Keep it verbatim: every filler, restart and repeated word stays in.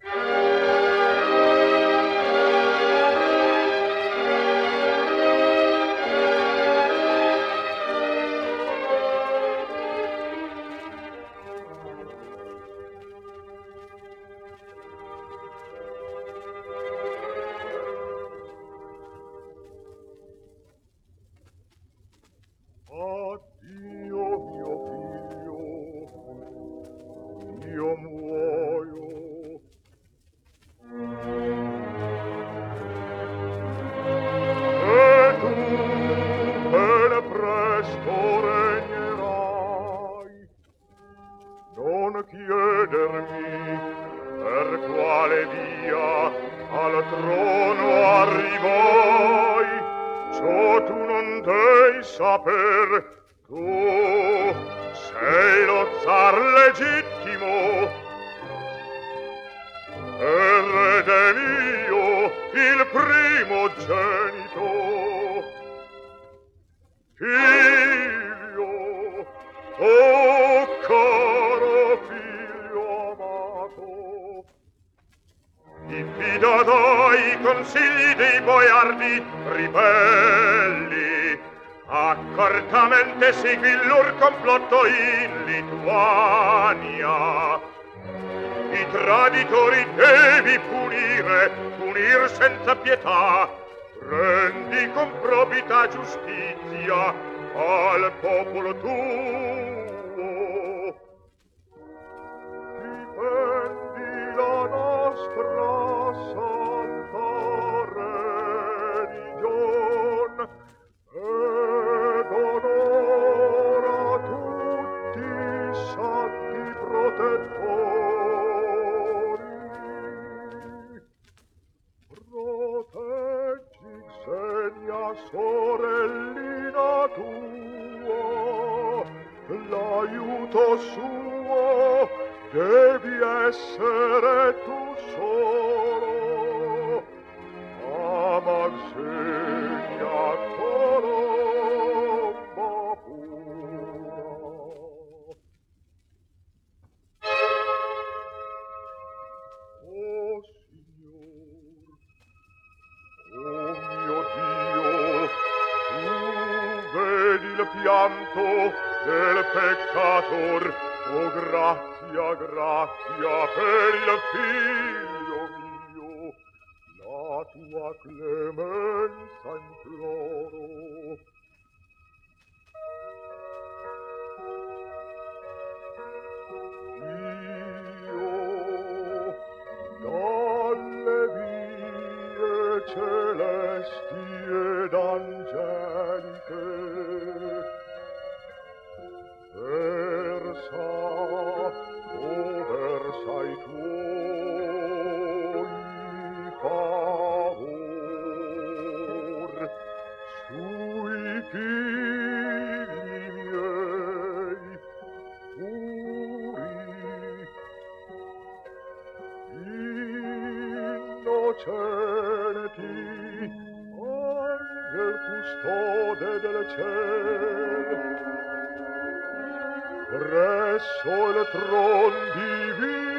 Segui il lor complotto in Lituania. I traditori devi punire, punir senza pietà. Rendi con probità giustizia al popolo tuo. Difendi la nostra santa religion ed onora tutti i santi protettori. Proteggi Xenia, sorellina tua, l'aiuto suo devi essere tu solo. Ama Xenia colomba pura. Oh Signor, oh mio Dio, tu vedi il pianto del peccator. Oh grazia, grazia per il figlio mio, la tua clemenza imploro. Io dalle vie celesti ed angeliche versa, oh versa i tuoi favor sui figli miei puri, innocenti, angel custode del ciel. Presso il tron divino